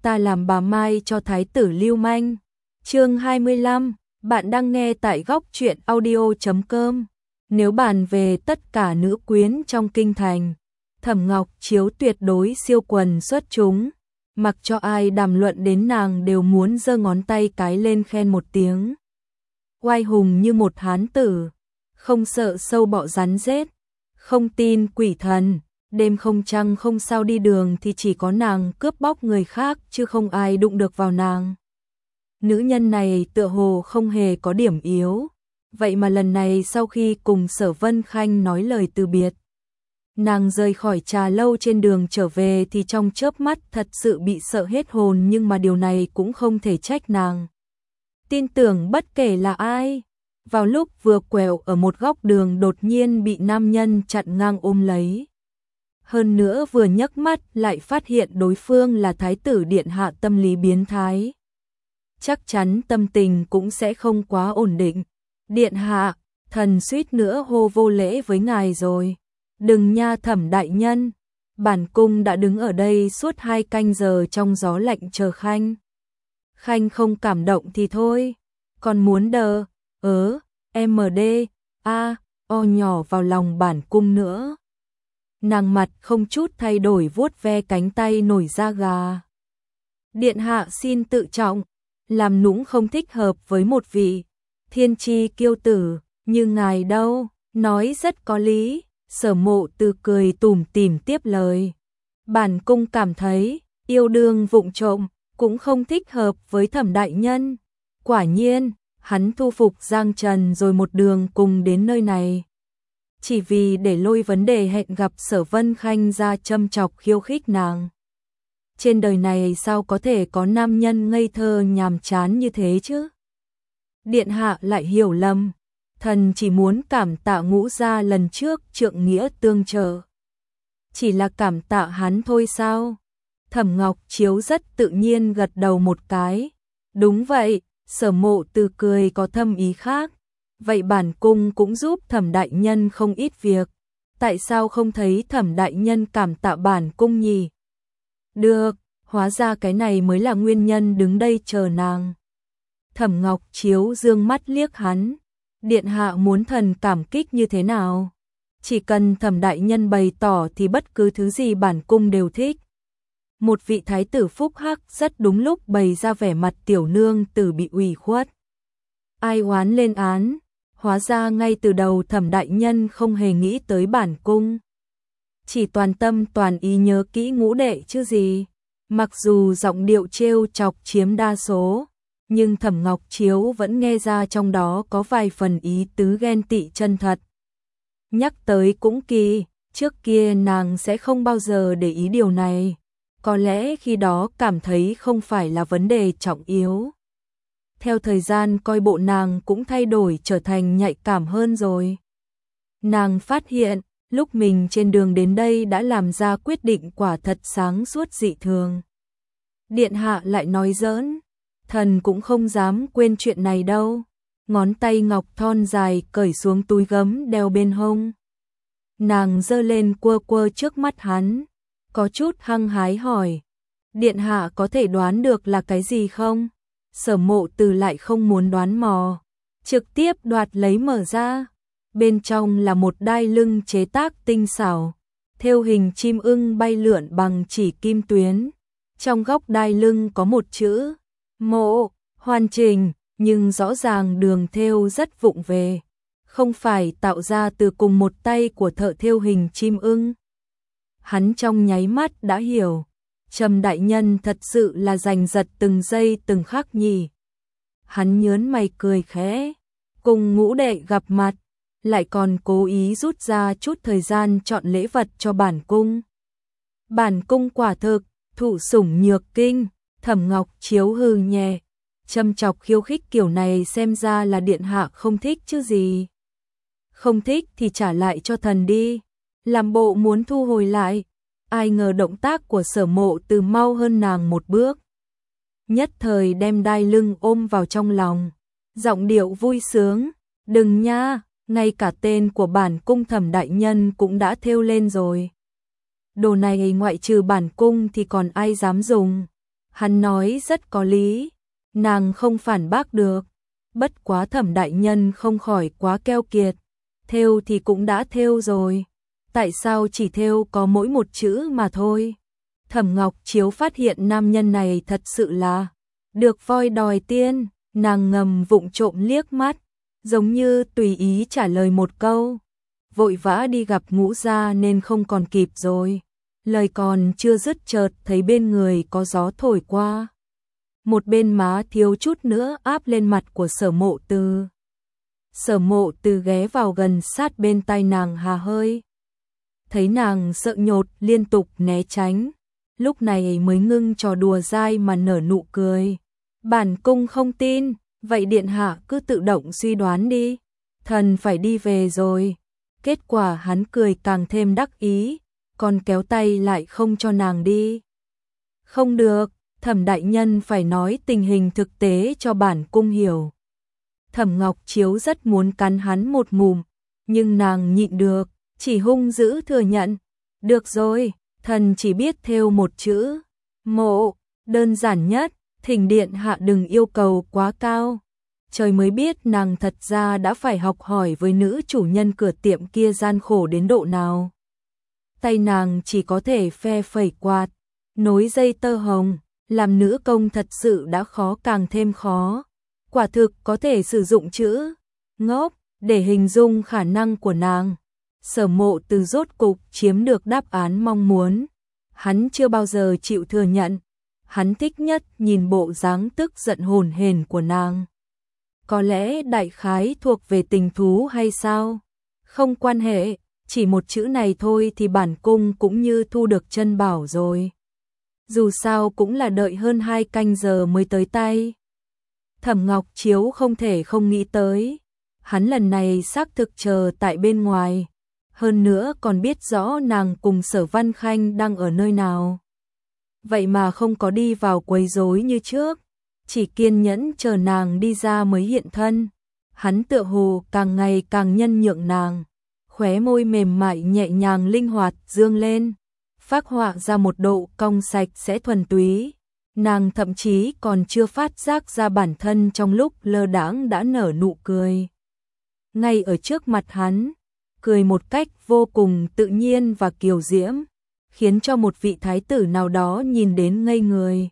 ta làm bà Mai cho thái tử lưu manh. Chương 25, bạn đang nghe tại góc truyện audio.com. Nếu bàn về tất cả nữ quyến trong kinh thành, Thẩm Ngọc Chiếu tuyệt đối siêu quần xuất chúng, mặc cho ai đàm luận đến nàng đều muốn giơ ngón tay cái lên khen một tiếng. Oai hùng như một hán tử, không sợ sâu bọ rắn rết, không tin quỷ thần, đêm không trăng không sao đi đường thì chỉ có nàng cướp bóc người khác chứ không ai đụng được vào nàng. Nữ nhân này tựa hồ không hề có điểm yếu, vậy mà lần này sau khi cùng Sở Vân Khanh nói lời từ biệt, nàng rời khỏi trà lâu trên đường trở về thì trong chớp mắt thật sự bị sợ hết hồn, nhưng mà điều này cũng không thể trách nàng. Tin tưởng bất kể là ai, vào lúc vừa quẹo ở một góc đường đột nhiên bị nam nhân chặn ngang ôm lấy. Hơn nữa vừa nhấc mắt lại phát hiện đối phương là thái tử điện hạ tâm lý biến thái. Chắc chắn tâm tình cũng sẽ không quá ổn định. Điện hạ, thần suýt nữa hô vô lễ với ngài rồi. Đừng nha Thẩm đại nhân, bản cung đã đứng ở đây suốt 2 canh giờ trong gió lạnh chờ Khanh. Khanh không cảm động thì thôi, còn muốn đờ, MD, O nhỏ vào lòng bản cung nữa. Nàng mặt không chút thay đổi vuốt ve cánh tay nổi da gà. Điện hạ xin tự trọng, làm nũng không thích hợp với một vị thiên chi kiêu tử như ngài đâu. Nói rất có lý, Sở Mộ Từ cười tủm tỉm tiếp lời. Bản cung cảm thấy yêu đương vụng trộm cũng không thích hợp với Thẩm đại nhân. Quả nhiên, hắn thu phục Giang Trần rồi một đường cùng đến nơi này, chỉ vì để lôi vấn đề hẹn gặp Sở Vân Khanh ra châm chọc khiêu khích nàng. Trên đời này sao có thể có nam nhân ngây thơ nhàm chán như thế chứ? Điện hạ lại hiểu lầm, thần chỉ muốn cảm tạ Ngũ gia lần trước trượng nghĩa tương trợ. Chỉ là cảm tạ hắn thôi sao? Thẩm Ngọc Chiếu rất tự nhiên gật đầu một cái. Đúng vậy, Sở Mộ Từ cười có thâm ý khác. Vậy bản cung cũng giúp Thẩm đại nhân không ít việc. Tại sao không thấy Thẩm đại nhân cảm tạ bản cung nhỉ? Được, hóa ra cái này mới là nguyên nhân đứng đây chờ nàng. Thẩm Ngọc Chiếu dương mắt liếc hắn. Điện hạ muốn thần cảm kích như thế nào? Chỉ cần Thẩm đại nhân bày tỏ thì bất cứ thứ gì bản cung đều thích. Một vị thái tử phúc hắc rất đúng lúc bày ra vẻ mặt tiểu nương tử bị ủy khuất. Ai oán lên án, hóa ra ngay từ đầu Thẩm đại nhân không hề nghĩ tới bản cung. Chỉ toàn tâm toàn ý nhớ kỹ ngũ đệ chứ gì. Mặc dù giọng điệu trêu chọc chiếm đa số, nhưng Thẩm Ngọc Chiếu vẫn nghe ra trong đó có vài phần ý tứ ghen tị chân thật. Nhắc tới cũng kỳ, trước kia nàng sẽ không bao giờ để ý điều này. Có lẽ khi đó cảm thấy không phải là vấn đề trọng yếu. Theo thời gian coi bộ nàng cũng thay đổi trở thành nhạy cảm hơn rồi. Nàng phát hiện, lúc mình trên đường đến đây đã làm ra quyết định quả thật sáng suốt dị thường. Điện hạ lại nói giỡn, thần cũng không dám quên chuyện này đâu. Ngón tay ngọc thon dài cởi xuống túi gấm đeo bên hông. Nàng giơ lên quơ quơ trước mắt hắn, có chút hăng hái hỏi. Điện hạ có thể đoán được là cái gì không? Sở Mộ Từ lại không muốn đoán mò, trực tiếp đoạt lấy mở ra. Bên trong là một đai lưng chế tác tinh xảo, thêu hình chim ưng bay lượn bằng chỉ kim tuyến. Trong góc đai lưng có một chữ Mộ, hoàn chỉnh, nhưng rõ ràng đường thêu rất vụng về, không phải tạo ra từ cùng một tay của thợ thêu hình chim ưng. Hắn trong nháy mắt đã hiểu, Trầm đại nhân thật sự là giành giật từng giây từng khắc nhỉ. Hắn nhớn mày cười khẽ, cùng ngũ đệ gặp mặt, lại còn cố ý rút ra chút thời gian chọn lễ vật cho bản cung. Bản cung quả thực, thụ sủng nhược kinh. Thẩm Ngọc Chiếu hừ nhẹ, châm chọc khiêu khích kiểu này xem ra là điện hạ không thích chứ gì. Không thích thì trả lại cho thần đi. Làm bộ muốn thu hồi lại, ai ngờ động tác của Sở Mộ Từ mau hơn nàng một bước. Nhất thời đem đai lưng ôm vào trong lòng, giọng điệu vui sướng, đừng nha, ngay cả tên của bản cung Thẩm đại nhân cũng đã thêu lên rồi. Đồ này ngoại trừ bản cung thì còn ai dám dùng. Hắn nói rất có lý, nàng không phản bác được. Bất quá Thẩm đại nhân không khỏi quá keo kiệt, thêu thì cũng đã thêu rồi, tại sao chỉ thêu có mỗi một chữ mà thôi? Thẩm Ngọc Chiếu phát hiện nam nhân này thật sự là được voi đòi tiên, nàng ngầm vụng trộm liếc mắt, giống như tùy ý trả lời một câu. Vội vã đi gặp Ngũ gia nên không còn kịp rồi. Lời còn chưa dứt chợt thấy bên người có gió thổi qua. Một bên má thiếu chút nữa áp lên mặt của Sở Mộ Từ. Sở Mộ Từ ghé vào gần sát bên tai nàng hà hơi. Thấy nàng sợ nhột liên tục né tránh, lúc này mới ngưng trò đùa dai mà nở nụ cười. Bản cung không tin, vậy điện hạ cứ tự động suy đoán đi, thần phải đi về rồi. Kết quả hắn cười càng thêm đắc ý, còn kéo tay lại không cho nàng đi. Không được, Thẩm đại nhân phải nói tình hình thực tế cho bản cung hiểu. Thẩm Ngọc Chiếu rất muốn cắn hắn một mùm, nhưng nàng nhịn được, chỉ hung dữ thừa nhận. Được rồi, thần chỉ biết thêu một chữ, mộ, đơn giản nhất, thỉnh điện hạ đừng yêu cầu quá cao. Trời mới biết nàng thật ra đã phải học hỏi với nữ chủ nhân cửa tiệm kia gian khổ đến độ nào. Tay nàng chỉ có thể phe phẩy quạt, nối dây tơ hồng, làm nữ công thật sự đã khó càng thêm khó. Quả thực có thể sử dụng chữ ngốc để hình dung khả năng của nàng. Sở Mộ Từ rốt cục chiếm được đáp án mong muốn. Hắn chưa bao giờ chịu thừa nhận. Hắn thích nhất nhìn bộ dáng tức giận hồn hển của nàng. Có lẽ đại khái thuộc về tình thú hay sao? Không quan hệ, chỉ một chữ này thôi thì bản cung cũng như thu được chân bảo rồi. Dù sao cũng là đợi hơn 2 canh giờ mới tới tay. Thẩm Ngọc Chiếu không thể không nghĩ tới. Hắn lần này xác thực chờ tại bên ngoài. Hơn nữa còn biết rõ nàng cùng Sở Văn Khanh đang ở nơi nào. Vậy mà không có đi vào quấy rối như trước. Chỉ kiên nhẫn chờ nàng đi ra mới hiện thân. Hắn tựa hồ càng ngày càng nhân nhượng nàng. Khóe môi mềm mại nhẹ nhàng linh hoạt dương lên. Phác họa ra một độ cong sạch sẽ thuần túy. Nàng thậm chí còn chưa phát giác ra bản thân trong lúc lơ đãng đã nở nụ cười. Ngay ở trước mặt hắn, cười một cách vô cùng tự nhiên và kiều diễm, khiến cho một vị thái tử nào đó nhìn đến ngây người.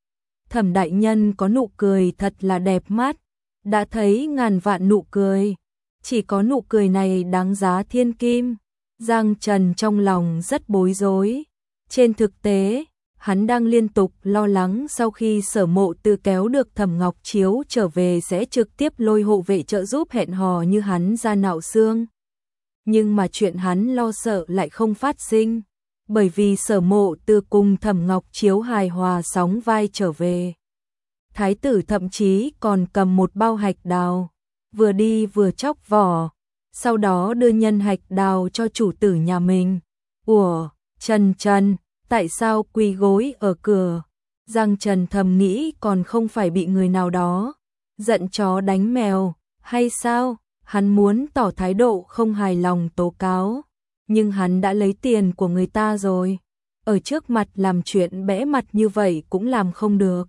Thẩm đại nhân có nụ cười thật là đẹp mắt, đã thấy ngàn vạn nụ cười, chỉ có nụ cười này đáng giá thiên kim. Giang Trần trong lòng rất bối rối. Trên thực tế, hắn đang liên tục lo lắng sau khi Sở Mộ Từ kéo được Thẩm Ngọc Chiếu trở về sẽ trực tiếp lôi hộ vệ trợ giúp hẹn hò như hắn ra nạo xương. Nhưng mà chuyện hắn lo sợ lại không phát sinh, bởi vì Sở Mộ Từ cùng Thẩm Ngọc Chiếu hài hòa sóng vai trở về. Thái tử thậm chí còn cầm một bao hạch đào, vừa đi vừa chóc vỏ, sau đó đưa nhân hạch đào cho chủ tử nhà mình. Ủa, Trần, tại sao quỳ gối ở cửa? Giang Trần thầm nghĩ còn không phải bị người nào đó giận chó đánh mèo, hay sao? Hắn muốn tỏ thái độ không hài lòng tố cáo, nhưng hắn đã lấy tiền của người ta rồi. Ở trước mặt làm chuyện bẽ mặt như vậy cũng làm không được.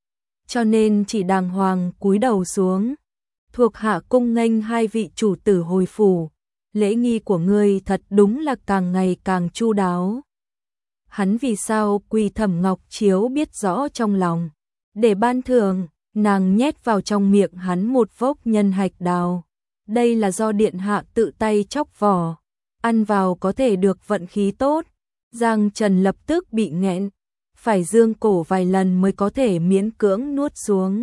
Cho nên chỉ đàng hoàng cúi đầu xuống. Thuộc hạ cung nghênh hai vị chủ tử hồi phủ. Lễ nghi của ngươi thật đúng là càng ngày càng chu đáo. Hắn vì sao quỳ Thẩm Ngọc Chiếu biết rõ trong lòng. Để ban thưởng, nàng nhét vào trong miệng hắn một vốc nhân hạch đào. Đây là do điện hạ tự tay chóc vỏ. Ăn vào có thể được vận khí tốt. Giang Trần lập tức bị nghẹn. Phải dương cổ vài lần mới có thể miễn cưỡng nuốt xuống.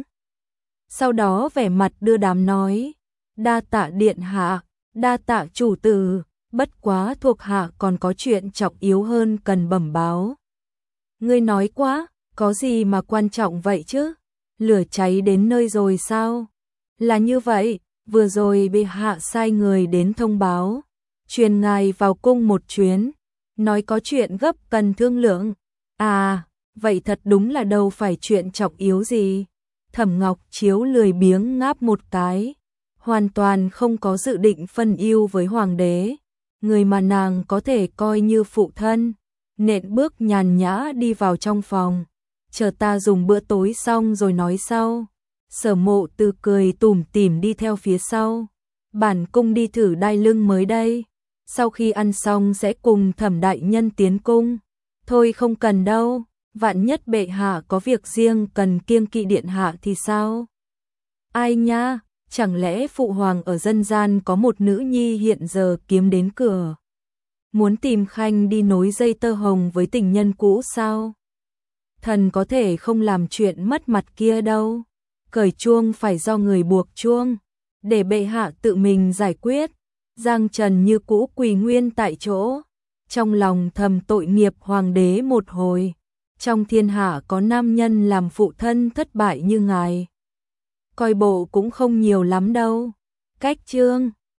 Sau đó vẻ mặt đưa đám nói. Đa tạ điện hạ, đa tạ chủ tử. Bất quá thuộc hạ còn có chuyện trọng yếu hơn cần bẩm báo. Ngươi nói quá, có gì mà quan trọng vậy chứ? Lửa cháy đến nơi rồi sao? Là như vậy, vừa rồi bệ hạ sai người đến thông báo, truyền ngài vào cung một chuyến, nói có chuyện gấp cần thương lượng. À, vậy thật đúng là đâu phải chuyện trọng yếu gì. Thẩm Ngọc Chiếu lười biếng ngáp một cái, hoàn toàn không có dự định phân ưu với hoàng đế. Người mà nàng có thể coi như phụ thân, nện bước nhàn nhã đi vào trong phòng. chờ ta dùng bữa tối xong rồi nói sau. Sở Mộ Từ cười tủm tỉm đi theo phía sau. Bản cung đi thử đai lưng mới đây. Sau khi ăn xong sẽ cùng Thẩm đại nhân tiến cung. Thôi không cần đâu, vạn nhất bệ hạ có việc riêng cần kiêng kỵ điện hạ thì sao? Ai nha, chẳng lẽ phụ hoàng ở dân gian có một nữ nhi hiện giờ kiếm đến cửa, muốn tìm khanh đi nối dây tơ hồng với tình nhân cũ sao? Thần có thể không làm chuyện mất mặt kia đâu. Cởi chuông phải do người buộc chuông, để bệ hạ tự mình giải quyết. Giang Trần như cũ quỳ nguyên tại chỗ, trong lòng thầm tội nghiệp hoàng đế một hồi. Trong thiên hạ có nam nhân làm phụ thân thất bại như ngài, coi bộ cũng không nhiều lắm đâu. Cách chương